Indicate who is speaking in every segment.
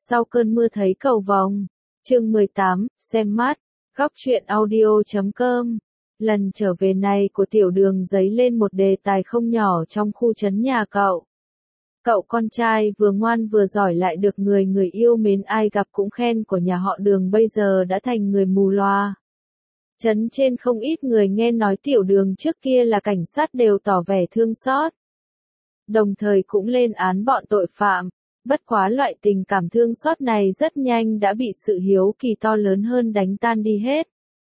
Speaker 1: Sau cơn mưa thấy cầu vồng. Chương 18, xem mắt. Góc truyện audio.com. Lần trở về này của Tiểu Đường dấy lên một đề tài không nhỏ trong khu trấn nhà cậu. Cậu con trai vừa ngoan vừa giỏi lại được người người yêu mến, ai gặp cũng khen, của nhà họ Đường bây giờ đã thành người mù loa. Trấn trên không ít người nghe nói Tiểu Đường trước kia là cảnh sát đều tỏ vẻ thương xót. Đồng thời cũng lên án bọn tội phạm. Bất quá loại tình cảm thương xót này rất nhanh đã bị sự hiếu kỳ to lớn hơn đánh tan đi hết.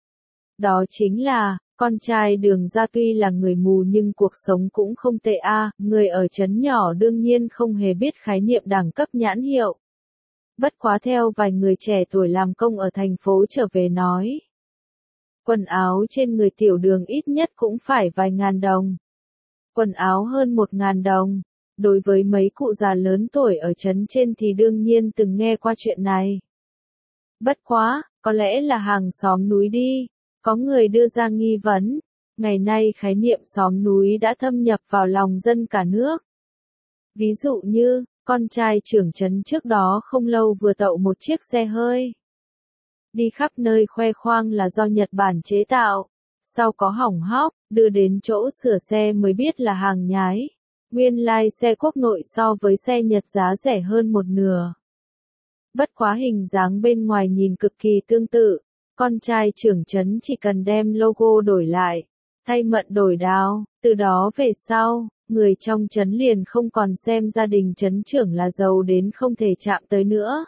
Speaker 1: Đó chính là, con trai Đường gia tuy là người mù nhưng cuộc sống cũng không tệ a. Người ở trấn nhỏ đương nhiên không hề biết khái niệm đẳng cấp nhãn hiệu. Bất quá theo vài người trẻ tuổi làm công ở thành phố trở về nói, quần áo trên người Tiểu Đường ít nhất cũng phải vài ngàn đồng. Quần áo hơn 1.000 đồng. Đối với mấy cụ già lớn tuổi ở trấn trên thì đương nhiên từng nghe qua chuyện này. Bất quá, có lẽ là hàng xóm núi đi. Có người đưa ra nghi vấn. Ngày nay khái niệm xóm núi đã thâm nhập vào lòng dân cả nước. Ví dụ như, con trai trưởng trấn trước đó không lâu vừa tậu một chiếc xe hơi. Đi khắp nơi khoe khoang là do Nhật Bản chế tạo. Sau có hỏng hóc, đưa đến chỗ sửa xe mới biết là hàng nhái. Nguyên lai xe quốc nội so với xe Nhật giá rẻ hơn một nửa. Bất quá hình dáng bên ngoài nhìn cực kỳ tương tự. Con trai trưởng trấn chỉ cần đem logo đổi lại, thay mận đổi đao, từ đó về sau, người trong trấn liền không còn xem gia đình trấn trưởng là giàu đến không thể chạm tới nữa.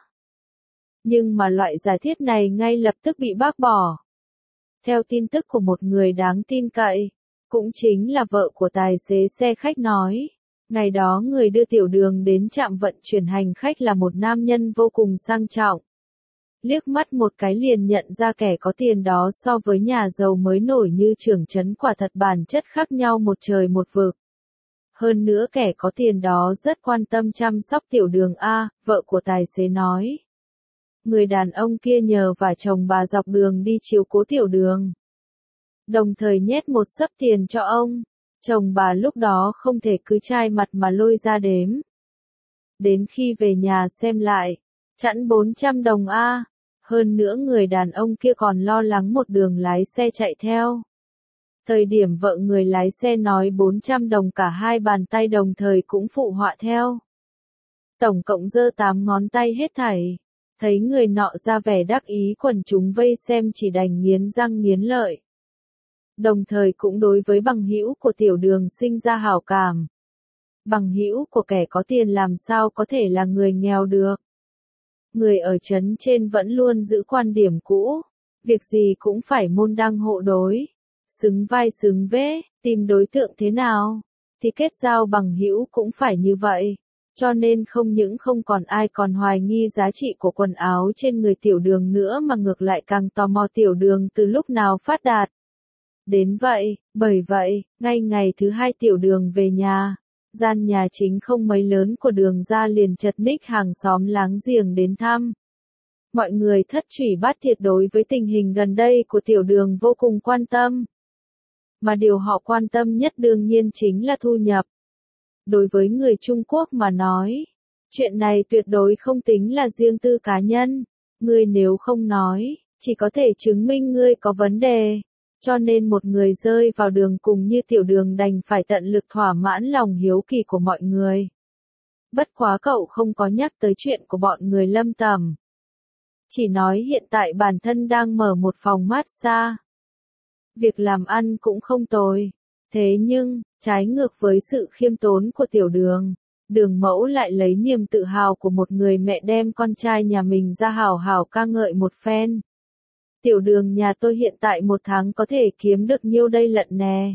Speaker 1: Nhưng mà loại giả thiết này ngay lập tức bị bác bỏ. Theo tin tức của một người đáng tin cậy, cũng chính là vợ của tài xế xe khách nói, ngày đó người đưa Tiểu Đường đến trạm vận chuyển hành khách là một nam nhân vô cùng sang trọng. Liếc mắt một cái liền nhận ra kẻ có tiền đó so với nhà giàu mới nổi như trưởng trấn quả thật bản chất khác nhau một trời một vực. Hơn nữa kẻ có tiền đó rất quan tâm chăm sóc Tiểu Đường a, vợ của tài xế nói. Người đàn ông kia nhờ vả chồng bà dọc đường đi chiếu cố Tiểu Đường. Đồng thời nhét một xấp tiền cho ông. Chồng bà lúc đó không thể cứ chai mặt mà lôi ra đếm. Đến khi về nhà xem lại, chẵn 400 đồng a. Hơn nữa người đàn ông kia còn lo lắng một đường lái xe chạy theo. Thời điểm vợ người lái xe nói 400 đồng, cả hai bàn tay đồng thời cũng phụ họa theo. Tổng cộng giơ 8 ngón tay hết thảy. Thấy người nọ ra vẻ đắc ý, quần chúng vây xem chỉ đành nghiến răng nghiến lợi. Đồng thời cũng đối với bằng hữu của Tiểu Đường sinh ra hảo cảm. Bằng hữu của kẻ có tiền làm sao có thể là người nghèo được. Người ở trấn trên vẫn luôn giữ quan điểm cũ, việc gì cũng phải môn đăng hộ đối, xứng vai xứng vế, tìm đối tượng thế nào, thì kết giao bằng hữu cũng phải như vậy. Cho nên không những không còn ai còn hoài nghi giá trị của quần áo trên người Tiểu Đường nữa mà ngược lại càng tò mò Tiểu Đường từ lúc nào phát đạt. Đến vậy, bởi vậy, ngay ngày thứ hai Tiểu Đường về nhà, gian nhà chính không mấy lớn của Đường gia liền chật ních hàng xóm láng giềng đến thăm. Mọi người thất truy bát thiệt đối với tình hình gần đây của Tiểu Đường vô cùng quan tâm. Mà điều họ quan tâm nhất đương nhiên chính là thu nhập. Đối với người Trung Quốc mà nói, chuyện này tuyệt đối không tính là riêng tư cá nhân. Ngươi nếu không nói, chỉ có thể chứng minh ngươi có vấn đề. Cho nên một người rơi vào đường cùng như Tiểu Đường đành phải tận lực thỏa mãn lòng hiếu kỳ của mọi người. Bất quá cậu không có nhắc tới chuyện của bọn người Lâm Tầm. Chỉ nói hiện tại bản thân đang mở một phòng massage. Việc làm ăn cũng không tồi. Thế nhưng, trái ngược với sự khiêm tốn của Tiểu Đường, Đường mẫu lại lấy niềm tự hào của một người mẹ đem con trai nhà mình ra hào hào ca ngợi một phen. Tiểu Đường nhà tôi hiện tại một tháng có thể kiếm được nhiêu đây lận nè.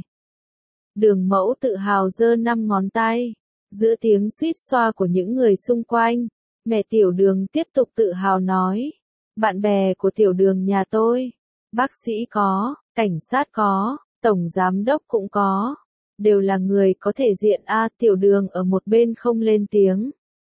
Speaker 1: Đường mẫu tự hào giơ 5 ngón tay. Giữa tiếng suýt xoa của những người xung quanh, mẹ Tiểu Đường tiếp tục tự hào nói. Bạn bè của Tiểu Đường nhà tôi, bác sĩ có, cảnh sát có, tổng giám đốc cũng có. Đều là người có thể diện a. Tiểu Đường ở một bên không lên tiếng.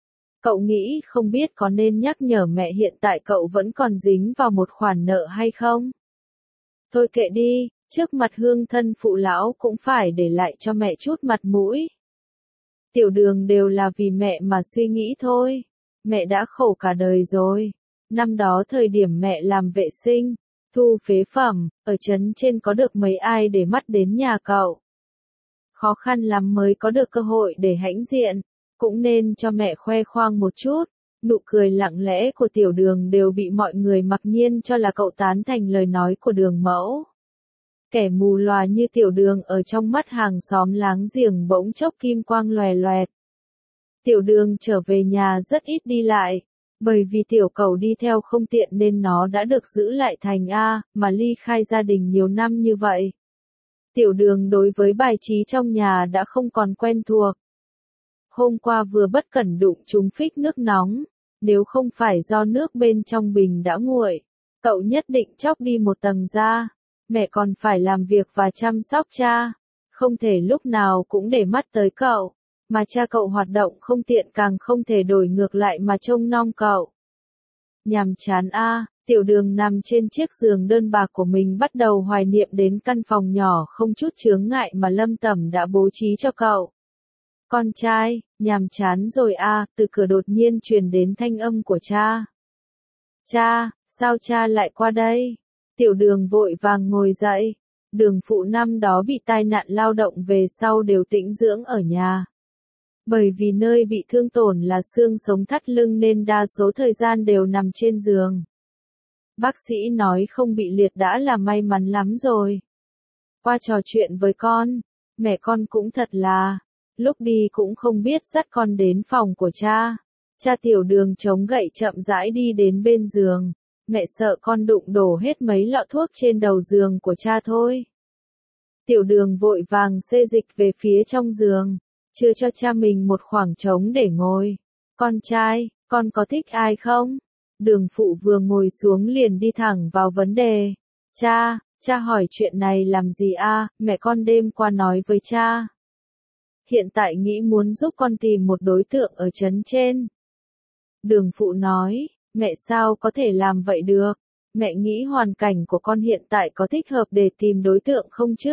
Speaker 1: Cậu nghĩ không biết có nên nhắc nhở mẹ hiện tại cậu vẫn còn dính vào một khoản nợ hay không? Thôi kệ đi, trước mặt hương thân phụ lão cũng phải để lại cho mẹ chút mặt mũi. Tiểu Đường đều là vì mẹ mà suy nghĩ thôi. Mẹ đã khổ cả đời rồi. Năm đó thời điểm mẹ làm vệ sinh, thu phế phẩm, ở trấn trên có được mấy ai để mắt đến nhà cậu. Khó khăn lắm mới có được cơ hội để hãnh diện, cũng nên cho mẹ khoe khoang một chút. Nụ cười lặng lẽ của Tiểu Đường đều bị mọi người mặc nhiên cho là cậu tán thành lời nói của Đường mẫu. Kẻ mù lòa như Tiểu Đường ở trong mắt hàng xóm láng giềng bỗng chốc kim quang lòe loẹt. Tiểu Đường trở về nhà rất ít đi lại, bởi vì tiểu cẩu đi theo không tiện nên nó đã được giữ lại thành A, mà ly khai gia đình nhiều năm như vậy. Tiểu Đường đối với bài trí trong nhà đã không còn quen thuộc. Hôm qua vừa bất cẩn đụng trúng phích nước nóng, nếu không phải do nước bên trong bình đã nguội, cậu nhất định chóc đi một tầng da. Mẹ còn phải làm việc và chăm sóc cha, không thể lúc nào cũng để mắt tới cậu, mà cha cậu hoạt động không tiện càng không thể đổi ngược lại mà trông nom cậu. Nhàm chán a, Tiểu Đường nằm trên chiếc giường đơn bạc của mình bắt đầu hoài niệm đến căn phòng nhỏ không chút chướng ngại mà Lâm Tẩm đã bố trí cho cậu. Con trai, nhàm chán rồi a, từ cửa đột nhiên truyền đến thanh âm của cha. Cha, sao cha lại qua đây? Tiểu Đường vội vàng ngồi dậy. Đường phụ năm đó bị tai nạn lao động về sau đều tĩnh dưỡng ở nhà. Bởi vì nơi bị thương tổn là xương sống thắt lưng nên đa số thời gian đều nằm trên giường. Bác sĩ nói không bị liệt đã là may mắn lắm rồi. Qua trò chuyện với con, mẹ con cũng thật là, lúc đi cũng không biết dắt con đến phòng của cha. Cha Tiểu Đường chống gậy chậm rãi đi đến bên giường. Mẹ sợ con đụng đổ hết mấy lọ thuốc trên đầu giường của cha thôi. Tiểu Đường vội vàng xê dịch về phía trong giường, chưa cho cha mình một khoảng trống để ngồi. Con trai, con có thích ai không? Đường phụ vừa ngồi xuống liền đi thẳng vào vấn đề. Cha hỏi chuyện này làm gì a? Mẹ con đêm qua nói với cha. Hiện tại nghĩ muốn giúp con tìm một đối tượng ở trấn trên. Đường phụ nói. Mẹ sao có thể làm vậy được? Mẹ nghĩ hoàn cảnh của con hiện tại có thích hợp để tìm đối tượng không chứ?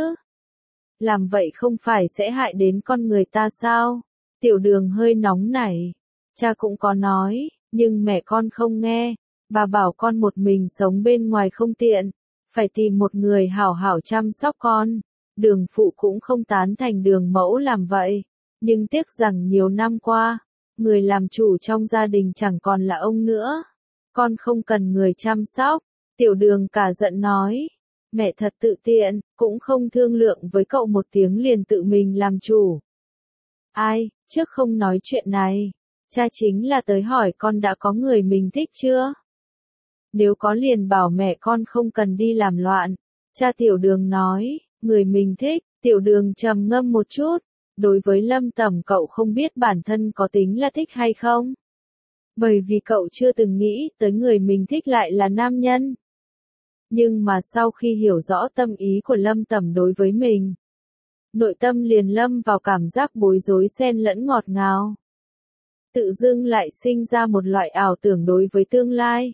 Speaker 1: Làm vậy không phải sẽ hại đến con người ta sao? Tiểu Đường hơi nóng nảy. Cha cũng có nói, nhưng mẹ con không nghe. Bà bảo con một mình sống bên ngoài không tiện, phải tìm một người hảo hảo chăm sóc con. Đường phụ cũng không tán thành Đường mẫu làm vậy, nhưng tiếc rằng nhiều năm qua, người làm chủ trong gia đình chẳng còn là ông nữa. Con không cần người chăm sóc. Tiểu Đường cả giận nói. Mẹ thật tự tiện, cũng không thương lượng với cậu một tiếng liền tự mình làm chủ. Ai, trước không nói chuyện này. Cha chính là tới hỏi con đã có người mình thích chưa? Nếu có liền bảo mẹ con không cần đi làm loạn. Cha Tiểu Đường nói, người mình thích. Tiểu Đường trầm ngâm một chút. Đối với Lâm Tẩm cậu không biết bản thân có tính là thích hay không? Bởi vì cậu chưa từng nghĩ tới người mình thích lại là nam nhân. Nhưng mà sau khi hiểu rõ tâm ý của Lâm Tẩm đối với mình, nội tâm liền lâm vào cảm giác bối rối xen lẫn ngọt ngào. Tự dưng lại sinh ra một loại ảo tưởng đối với tương lai.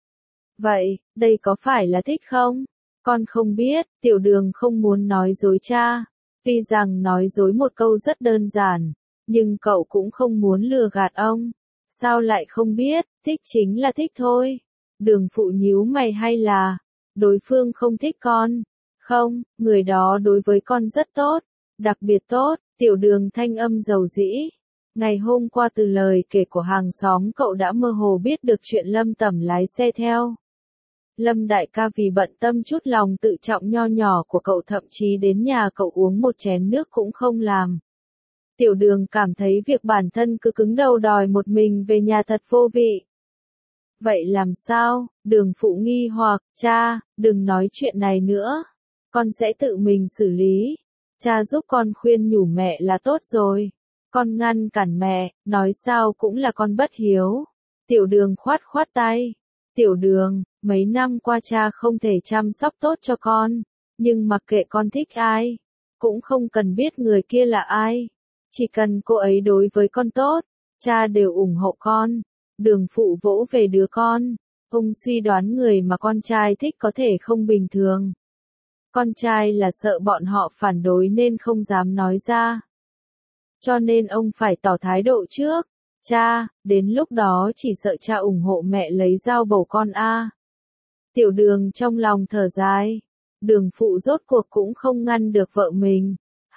Speaker 1: Vậy, đây có phải là thích không? Con không biết, Tiểu Đường không muốn nói dối cha. Tuy rằng nói dối một câu rất đơn giản, nhưng cậu cũng không muốn lừa gạt ông. Sao lại không biết, thích chính là thích thôi. Đường phụ nhíu mày hay là, đối phương không thích con. Không, người đó đối với con rất tốt, đặc biệt tốt. Tiểu Đường thanh âm dầu dĩ. Ngày hôm qua từ lời kể của hàng xóm cậu đã mơ hồ biết được chuyện Lâm Tẩm lái xe theo. Lâm đại ca vì bận tâm chút lòng tự trọng nho nhỏ của cậu thậm chí đến nhà cậu uống một chén nước cũng không làm. Tiểu Đường cảm thấy việc bản thân cứ cứng đầu đòi một mình về nhà thật vô vị. Vậy làm sao? Đường phụ nghi hoặc, cha, đừng nói chuyện này nữa. Con sẽ tự mình xử lý. Cha giúp con khuyên nhủ mẹ là tốt rồi. Con ngăn cản mẹ, nói sao cũng là con bất hiếu. Tiểu Đường khoát khoát tay. Tiểu Đường, mấy năm qua cha không thể chăm sóc tốt cho con. Nhưng mặc kệ con thích ai, cũng không cần biết người kia là ai. Chỉ cần cô ấy đối với con tốt, cha đều ủng hộ con. Đường phụ vỗ về đứa con. Ông suy đoán người mà con trai thích có thể không bình thường. Con trai là sợ bọn họ phản đối nên không dám nói ra. Cho nên ông phải tỏ thái độ trước. Cha, đến lúc đó chỉ sợ cha ủng hộ mẹ lấy dao bầu con a. Tiểu Đường trong lòng thở dài. Đường phụ rốt cuộc cũng không ngăn được vợ mình.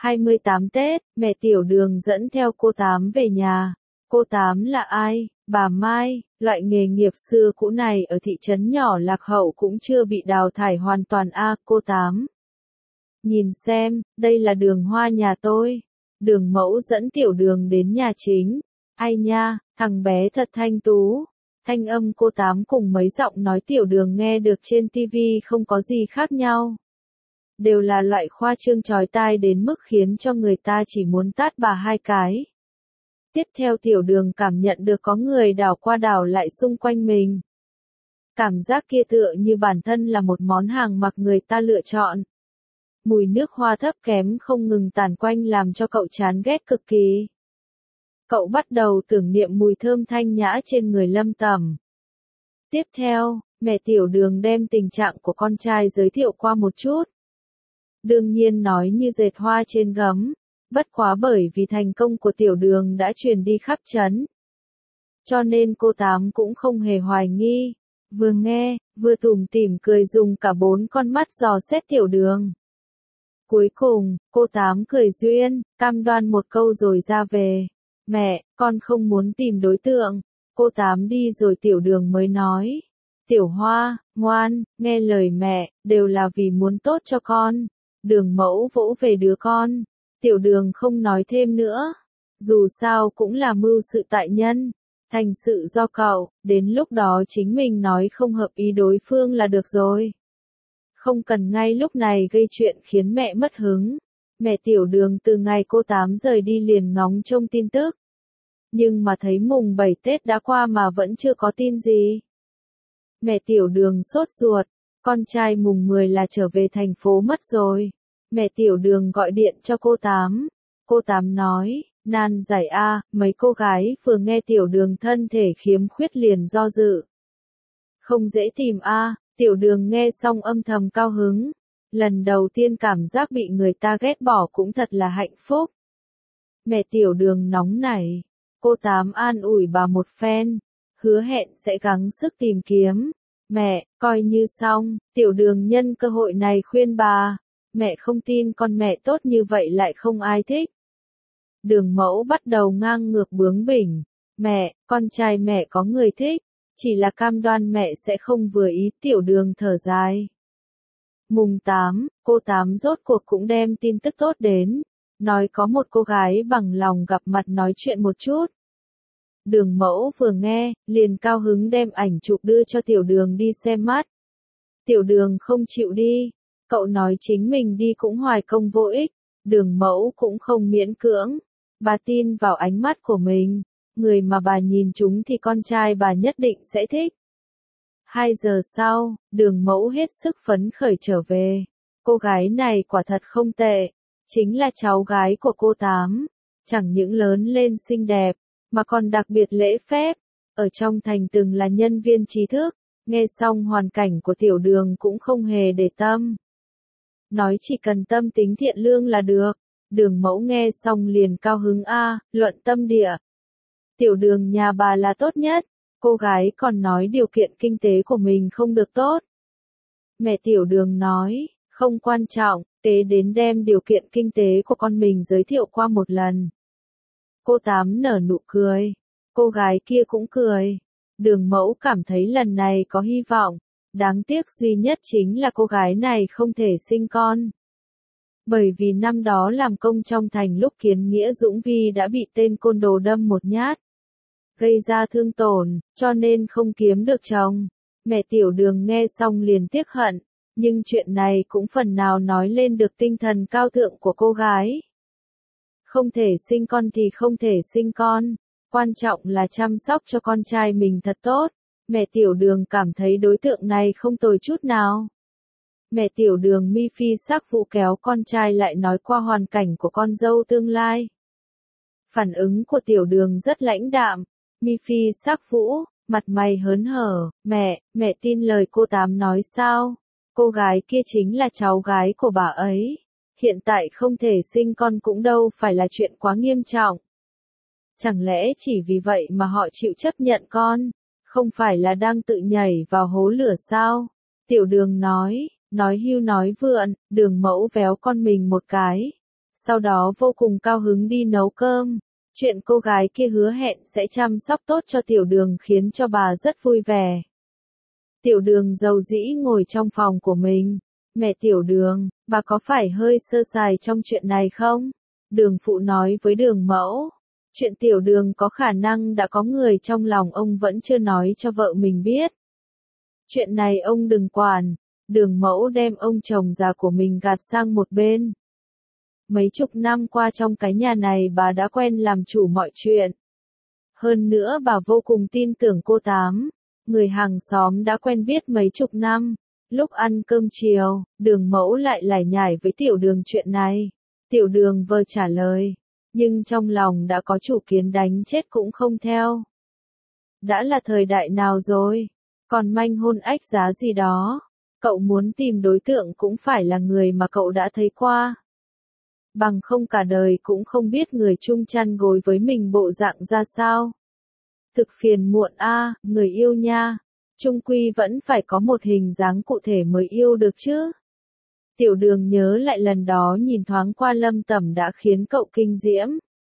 Speaker 1: 28 Tết, mẹ Tiểu Đường dẫn theo cô Tám về nhà. Cô Tám là ai? Bà Mai, loại nghề nghiệp xưa cũ này ở thị trấn nhỏ lạc hậu cũng chưa bị đào thải hoàn toàn a. Cô Tám. Nhìn xem, đây là Đường Hoa nhà tôi. Đường mẫu dẫn Tiểu Đường đến nhà chính. Ai nha, thằng bé thật thanh tú. Thanh âm cô Tám cùng mấy giọng nói Tiểu Đường nghe được trên tivi không có gì khác nhau. Đều là loại khoa trương chói tai đến mức khiến cho người ta chỉ muốn tát bà hai cái. Tiếp theo Tiểu Đường cảm nhận được có người đảo qua đảo lại xung quanh mình. Cảm giác kia tựa như bản thân là một món hàng mặc người ta lựa chọn. Mùi nước hoa thấp kém không ngừng tản quanh làm cho cậu chán ghét cực kỳ. Cậu bắt đầu tưởng niệm mùi thơm thanh nhã trên người Lâm Tầm. Tiếp theo, mẹ Tiểu Đường đem tình trạng của con trai giới thiệu qua một chút. Đương nhiên nói như dệt hoa trên gấm, bất quá bởi vì thành công của Tiểu Đường đã truyền đi khắp trấn. Cho nên cô Tám cũng không hề hoài nghi, vừa nghe, vừa tủm tỉm cười dùng cả 4 con mắt dò xét Tiểu Đường. Cuối cùng, cô Tám cười duyên, cam đoan một câu rồi ra về. Mẹ, con không muốn tìm đối tượng. Cô Tám đi rồi Tiểu Đường mới nói. Tiểu Hoa, ngoan, nghe lời mẹ, đều là vì muốn tốt cho con. Đường mẫu vỗ về đứa con. Tiểu Đường không nói thêm nữa. Dù sao cũng là mưu sự tại nhân. Thành sự do cậu, đến lúc đó chính mình nói không hợp ý đối phương là được rồi. Không cần ngay lúc này gây chuyện khiến mẹ mất hứng. Mẹ Tiểu Đường từ ngày cô Tám rời đi liền ngóng trông tin tức. Nhưng mà thấy mùng 7 Tết đã qua mà vẫn chưa có tin gì. Mẹ Tiểu Đường sốt ruột, con trai mùng 10 là trở về thành phố mất rồi. Mẹ Tiểu Đường gọi điện cho cô Tám. Cô Tám nói, nan giải a, mấy cô gái vừa nghe Tiểu Đường thân thể khiếm khuyết liền do dự. Không dễ tìm a. Tiểu Đường nghe xong âm thầm cao hứng. Lần đầu tiên cảm giác bị người ta ghét bỏ cũng thật là hạnh phúc. Mẹ Tiểu Đường nóng nảy. Cô Tám an ủi bà một phen. Hứa hẹn sẽ gắng sức tìm kiếm. Mẹ, coi như xong. Tiểu Đường nhân cơ hội này khuyên bà. Mẹ không tin con mẹ tốt như vậy lại không ai thích. Đường mẫu bắt đầu ngang ngược bướng bỉnh. Mẹ, con trai mẹ có người thích. Chỉ là cam đoan mẹ sẽ không vừa ý. Tiểu Đường thở dài. Mùng 8, cô Tám rốt cuộc cũng đem tin tức tốt đến. Nói có một cô gái bằng lòng gặp mặt nói chuyện một chút. Đường mẫu vừa nghe, liền cao hứng đem ảnh chụp đưa cho Tiểu Đường đi xem mắt. Tiểu Đường không chịu đi. Cậu nói chính mình đi cũng hoài công vô ích. Đường mẫu cũng không miễn cưỡng. Bà tin vào ánh mắt của mình. Người mà bà nhìn chúng thì con trai bà nhất định sẽ thích. 2 giờ sau, Đường mẫu hết sức phấn khởi trở về. Cô gái này quả thật không tệ. Chính là cháu gái của cô Tám. Chẳng những lớn lên xinh đẹp, mà còn đặc biệt lễ phép. Ở trong thành từng là nhân viên trí thức. Nghe xong hoàn cảnh của Tiểu Đường cũng không hề để tâm. Nói chỉ cần tâm tính thiện lương là được. Đường mẫu nghe xong liền cao hứng a, luận tâm địa. Tiểu Đường nhà bà là tốt nhất. Cô gái còn nói điều kiện kinh tế của mình không được tốt. Mẹ Tiểu Đường nói, không quan trọng, tế đến đem điều kiện kinh tế của con mình giới thiệu qua một lần. Cô Tám nở nụ cười. Cô gái kia cũng cười. Đường mẫu cảm thấy lần này có hy vọng. Đáng tiếc duy nhất chính là cô gái này không thể sinh con. Bởi vì năm đó làm công trong thành lúc Kiến Nghĩa Dũng Vi đã bị tên côn đồ đâm một nhát. Gây ra thương tổn, cho nên không kiếm được chồng. Mẹ Tiểu Đường nghe xong liền tiếc hận. Nhưng chuyện này cũng phần nào nói lên được tinh thần cao thượng của cô gái. Không thể sinh con thì không thể sinh con. Quan trọng là chăm sóc cho con trai mình thật tốt. Mẹ Tiểu Đường cảm thấy đối tượng này không tồi chút nào. Mẹ Tiểu Đường mi phi sắc vụ kéo con trai lại nói qua hoàn cảnh của con dâu tương lai. Phản ứng của Tiểu Đường rất lãnh đạm. Mi phi sắc vũ, mặt mày hớn hở. Mẹ tin lời cô Tám nói sao? Cô gái kia chính là cháu gái của bà ấy. Hiện tại không thể sinh con cũng đâu phải là chuyện quá nghiêm trọng. Chẳng lẽ chỉ vì vậy mà họ chịu chấp nhận con? Không phải là đang tự nhảy vào hố lửa sao? Tiểu Đường nói hưu nói vượn, Đường Mẫu véo con mình một cái. Sau đó vô cùng cao hứng đi nấu cơm. Chuyện cô gái kia hứa hẹn sẽ chăm sóc tốt cho Tiểu Đường khiến cho bà rất vui vẻ. Tiểu Đường dầu dĩ ngồi trong phòng của mình. Mẹ Tiểu Đường, bà có phải hơi sơ sài trong chuyện này không? Đường Phụ nói với Đường Mẫu. Chuyện Tiểu Đường có khả năng đã có người trong lòng ông vẫn chưa nói cho vợ mình biết. Chuyện này ông đừng quản. Đường Mẫu đem ông chồng già của mình gạt sang một bên. Mấy chục năm qua trong cái nhà này bà đã quen làm chủ mọi chuyện. Hơn nữa bà vô cùng tin tưởng cô Tám. Người hàng xóm đã quen biết mấy chục năm. Lúc ăn cơm chiều, Đường Mẫu lại lải nhải với Tiểu Đường chuyện này. Tiểu Đường vờ trả lời. Nhưng trong lòng đã có chủ kiến đánh chết cũng không theo. Đã là thời đại nào rồi? Còn manh hôn ách giá gì đó? Cậu muốn tìm đối tượng cũng phải là người mà cậu đã thấy qua. Bằng không cả đời cũng không biết người chung chăn gối với mình bộ dạng ra sao. Thực phiền muộn a, người yêu nha. Chung quy vẫn phải có một hình dáng cụ thể mới yêu được chứ. Tiểu Đường nhớ lại lần đó nhìn thoáng qua Lâm Tẩm đã khiến cậu kinh diễm.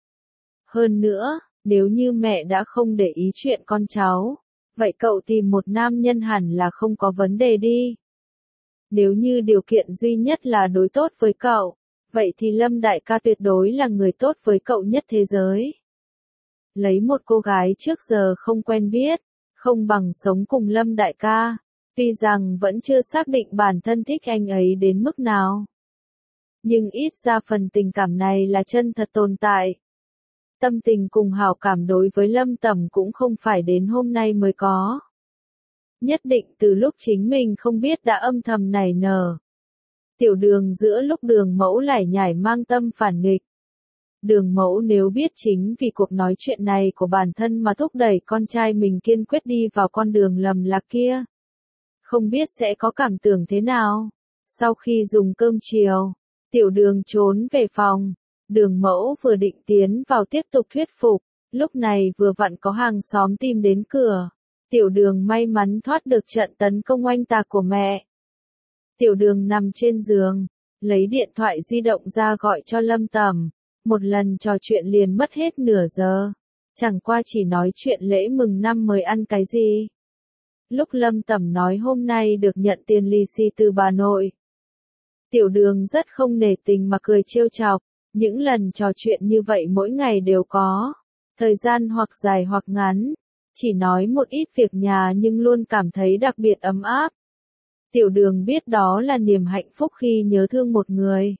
Speaker 1: Hơn nữa, nếu như mẹ đã không để ý chuyện con cháu, vậy cậu tìm một nam nhân hẳn là không có vấn đề đi. Nếu như điều kiện duy nhất là đối tốt với cậu, vậy thì Lâm đại ca tuyệt đối là người tốt với cậu nhất thế giới. Lấy một cô gái trước giờ không quen biết, không bằng sống cùng Lâm đại ca, tuy rằng vẫn chưa xác định bản thân thích anh ấy đến mức nào. Nhưng ít ra phần tình cảm này là chân thật tồn tại. Tâm tình cùng hảo cảm đối với Lâm Tẩm cũng không phải đến hôm nay mới có. Nhất định từ lúc chính mình không biết đã âm thầm nảy nở. Tiểu Đường giữa lúc Đường Mẫu lải nhải mang tâm phản nghịch. Đường Mẫu nếu biết chính vì cuộc nói chuyện này của bản thân mà thúc đẩy con trai mình kiên quyết đi vào con đường lầm lạc kia. Không biết sẽ có cảm tưởng thế nào. Sau khi dùng cơm chiều, Tiểu Đường trốn về phòng. Đường Mẫu vừa định tiến vào tiếp tục thuyết phục. Lúc này vừa vặn có hàng xóm tìm đến cửa. Tiểu Đường may mắn thoát được trận tấn công oanh tạc của mẹ. Tiểu Đường nằm trên giường, lấy điện thoại di động ra gọi cho Lâm Tẩm. Một lần trò chuyện liền mất hết nửa giờ. Chẳng qua chỉ nói chuyện lễ mừng năm mới ăn cái gì. Lúc Lâm Tẩm nói hôm nay được nhận tiền lì xì từ bà nội. Tiểu Đường rất không nể tình mà cười trêu chọc. Những lần trò chuyện như vậy mỗi ngày đều có. Thời gian hoặc dài hoặc ngắn. Chỉ nói một ít việc nhà nhưng luôn cảm thấy đặc biệt ấm áp. Tiểu Đường biết đó là niềm hạnh phúc khi nhớ thương một người.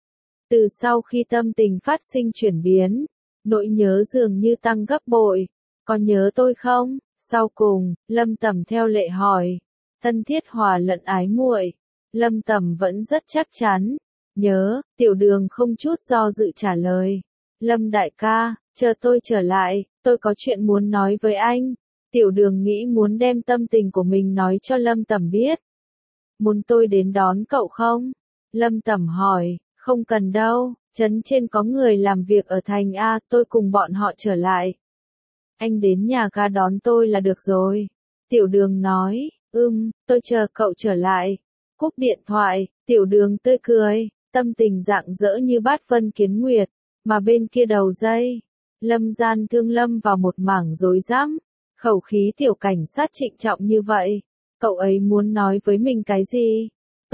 Speaker 1: Từ sau khi tâm tình phát sinh chuyển biến, nỗi nhớ dường như tăng gấp bội. Có nhớ tôi không? Sau cùng, Lâm Tẩm theo lệ hỏi. Thân thiết hòa lẫn ái muội. Lâm Tẩm vẫn rất chắc chắn. Nhớ, Tiểu Đường không chút do dự trả lời. Lâm đại ca, chờ tôi trở lại, tôi có chuyện muốn nói với anh. Tiểu Đường nghĩ muốn đem tâm tình của mình nói cho Lâm Tẩm biết. Muốn tôi đến đón cậu không? Lâm Tẩm hỏi, không cần đâu, trấn trên có người làm việc ở thành A, tôi cùng bọn họ trở lại. Anh đến nhà ga đón tôi là được rồi. Tiểu Đường nói, tôi chờ cậu trở lại. Cúp điện thoại, Tiểu Đường tươi cười, tâm tình rạng rỡ như bát vân kiến nguyệt, mà bên kia đầu dây, Lâm Gian Thương lâm vào một mảng rối rắm, khẩu khí tiểu cảnh sát trịnh trọng như vậy, cậu ấy muốn nói với mình cái gì?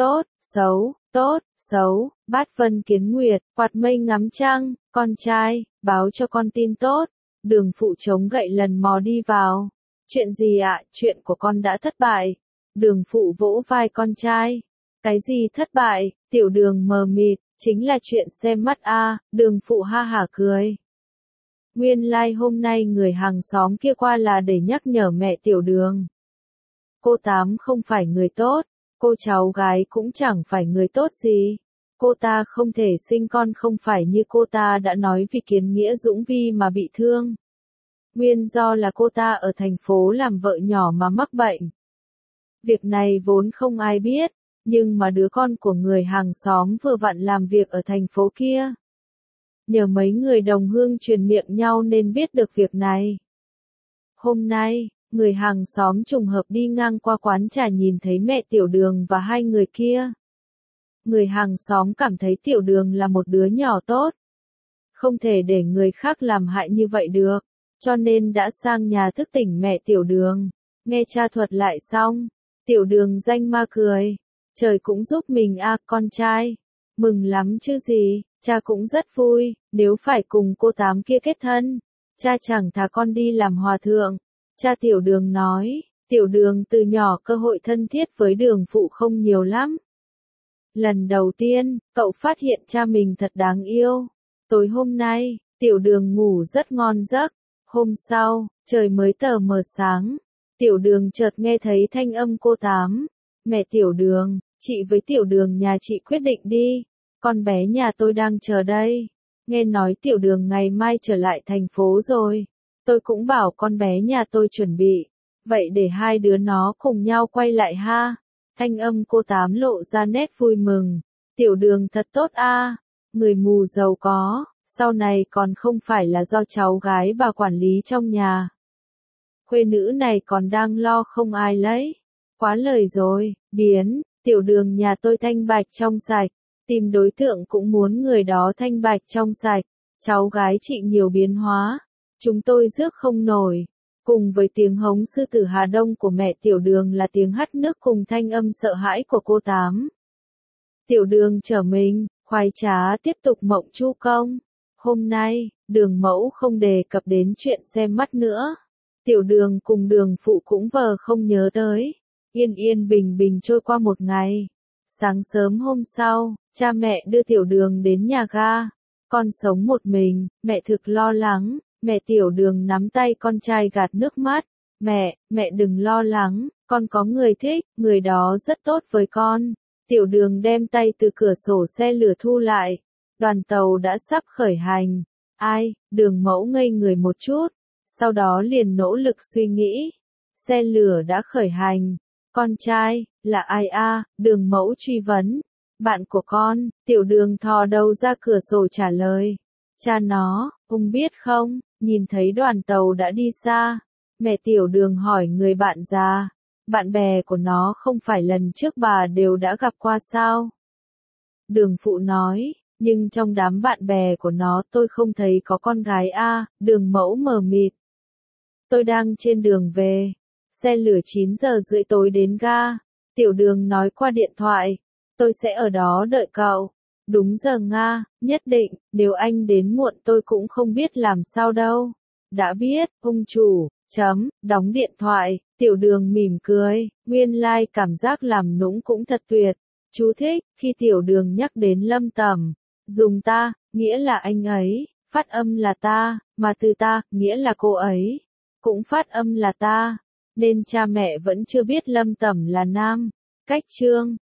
Speaker 1: Tốt, xấu, bát vân kiến nguyệt, quạt mây ngắm trăng, con trai, báo cho con tin tốt. Đường Phụ chống gậy lần mò đi vào. Chuyện gì ạ? Chuyện của con đã thất bại. Đường Phụ vỗ vai con trai. Cái gì thất bại? Tiểu Đường mờ mịt, chính là chuyện xem mắt a. Đường Phụ ha hả cười. Nguyên lai hôm nay người hàng xóm kia qua là để nhắc nhở mẹ Tiểu Đường. Cô Tám không phải người tốt, cô cháu gái cũng chẳng phải người tốt gì. Cô ta không thể sinh con không phải như cô ta đã nói vì kiến nghĩa dũng vi mà bị thương. Nguyên do là cô ta ở thành phố làm vợ nhỏ mà mắc bệnh. Việc này vốn không ai biết, nhưng mà đứa con của người hàng xóm vừa vặn làm việc ở thành phố kia. nhờ mấy người đồng hương truyền miệng nhau nên biết được việc này. Hôm nay, người hàng xóm trùng hợp đi ngang qua quán trà nhìn thấy mẹ Tiểu Đường và hai người kia. Người hàng xóm cảm thấy Tiểu Đường là một đứa nhỏ tốt. Không thể để người khác làm hại như vậy được, cho nên đã sang nhà thức tỉnh mẹ Tiểu Đường. Nghe cha thuật lại xong, Tiểu Đường danh ma cười. Trời cũng giúp mình à con trai. Mừng lắm chứ gì, cha cũng rất vui, nếu phải cùng cô Tám kia kết thân. Cha chẳng thà con đi làm hòa thượng. Cha Tiểu Đường nói, Tiểu Đường từ nhỏ cơ hội thân thiết với Đường phụ không nhiều lắm. Lần đầu tiên, cậu phát hiện cha mình thật đáng yêu. Tối hôm nay, Tiểu Đường ngủ rất ngon giấc. Hôm sau, trời mới tờ mờ sáng. Tiểu Đường chợt nghe thấy thanh âm cô Tám. Mẹ Tiểu Đường, chị với Tiểu Đường nhà chị quyết định đi. Con bé nhà tôi đang chờ đây. Nghe nói Tiểu Đường ngày mai trở lại thành phố rồi. Tôi cũng bảo con bé nhà tôi chuẩn bị. Vậy để hai đứa nó cùng nhau quay lại ha. Thanh âm cô Tám lộ ra nét vui mừng. Tiểu Đường thật tốt a, người mù giàu có, sau này còn không phải là do cháu gái bà quản lý trong nhà. Khuê nữ này còn đang lo không ai lấy. Quá lời rồi, biến, Tiểu Đường nhà tôi thanh bạch trong sạch. Tìm đối tượng cũng muốn người đó thanh bạch trong sạch. Cháu gái chị nhiều biến hóa. Chúng tôi rước không nổi. Cùng với tiếng hống sư tử Hà Đông của mẹ Tiểu Đường là tiếng hắt nước cùng thanh âm sợ hãi của cô Tám. Tiểu Đường trở mình, khoái trá tiếp tục mộng chu công. Hôm nay, Đường mẫu không đề cập đến chuyện xem mắt nữa. Tiểu Đường cùng Đường phụ cũng vờ không nhớ tới. Yên yên bình bình trôi qua một ngày. Sáng sớm hôm sau, cha mẹ đưa Tiểu Đường đến nhà ga. Con sống một mình, mẹ thực lo lắng. Mẹ Tiểu Đường nắm tay con trai gạt nước mắt. Mẹ đừng lo lắng, con có người thích, người đó rất tốt với con. Tiểu Đường đem tay từ cửa sổ xe lửa thu lại. Đoàn tàu đã sắp khởi hành. Ai, Đường mẫu ngây người một chút. Sau đó liền nỗ lực suy nghĩ. Xe lửa đã khởi hành. Con trai, là ai a? Đường mẫu truy vấn. Bạn của con, Tiểu Đường thò đầu ra cửa sổ trả lời. Cha nó, ông biết không, nhìn thấy đoàn tàu đã đi xa. Mẹ Tiểu Đường hỏi người bạn già. Bạn bè của nó không phải lần trước bà đều đã gặp qua sao? Đường phụ nói, nhưng trong đám bạn bè của nó tôi không thấy có con gái a. Đường mẫu mờ mịt. Tôi đang trên đường về. Xe lửa 9 giờ rưỡi tối đến ga. Tiểu Đường nói qua điện thoại. Tôi sẽ ở đó đợi cậu. Đúng giờ Nga, nhất định, nếu anh đến muộn tôi cũng không biết làm sao đâu. Đã biết, ông chủ, đóng điện thoại. Tiểu Đường mỉm cười, nguyên lai cảm giác làm nũng cũng thật tuyệt. Chú thích, khi Tiểu Đường nhắc đến Lâm Tầm, dùng ta, nghĩa là anh ấy, phát âm là ta, mà từ ta, nghĩa là cô ấy, cũng phát âm là ta, nên cha mẹ vẫn chưa biết Lâm Tầm là nam. Cách chương